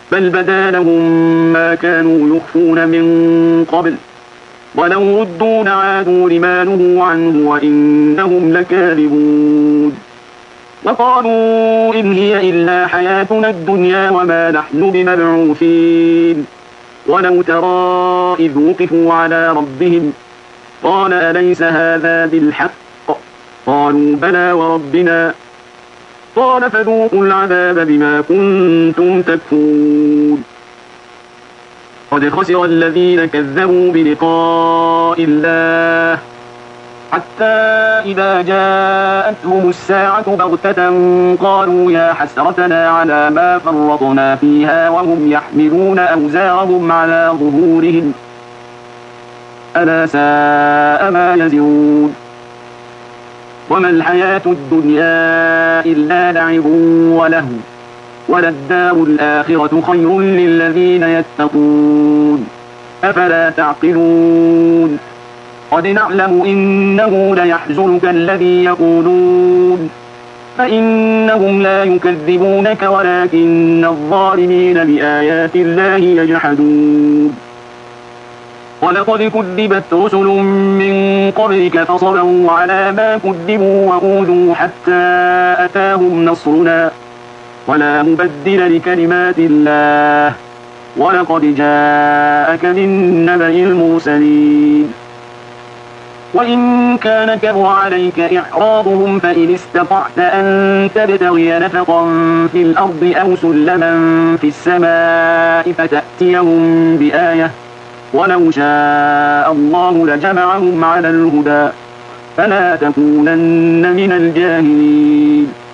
بل بدا لهم ما كانوا يخفون من قبل ولو ردوا لعادوا لما نهوا عنه وإنهم لكاذبون وقالوا إن هي إلا حياتنا الدنيا وما نحن بمبعوثين ولو ترى إذ وقفوا على ربهم قال أليس هذا بالحق قالوا بلى وربنا قال فذوقوا العذاب بما كنتم تكفرون قد خسر الذين كذبوا بلقاء الله حتى إذا جاءتهم الساعة بغتة قالوا يا حسرتنا على ما فرطنا فيها وهم يحملون أوزارهم على ظهورهم ألا ساء ما يزرون وما الحياة الدنيا إلا لعب ولهو وللدار الآخرة خير للذين يتقون أفلا تعقلون قد نعلم إنه ليحزنك الذي يقولون فإنهم لا يكذبونك ولكن الظالمين بآيات الله يجحدون ولقد كذبت رسل من قبلك فصبروا على ما كذبوا وأوذوا حتى أتاهم نصرنا ولا مبدل لكلمات الله ولقد جاءك من نبأ المرسلين وإن كان كبر عليك إعراضهم فإن استطعت أن تبتغي نفقا في الأرض أو سلما في السماء فتأتيهم بآية ولو شاء الله لجمعهم على الهدى فلا تكونن من الجاهلين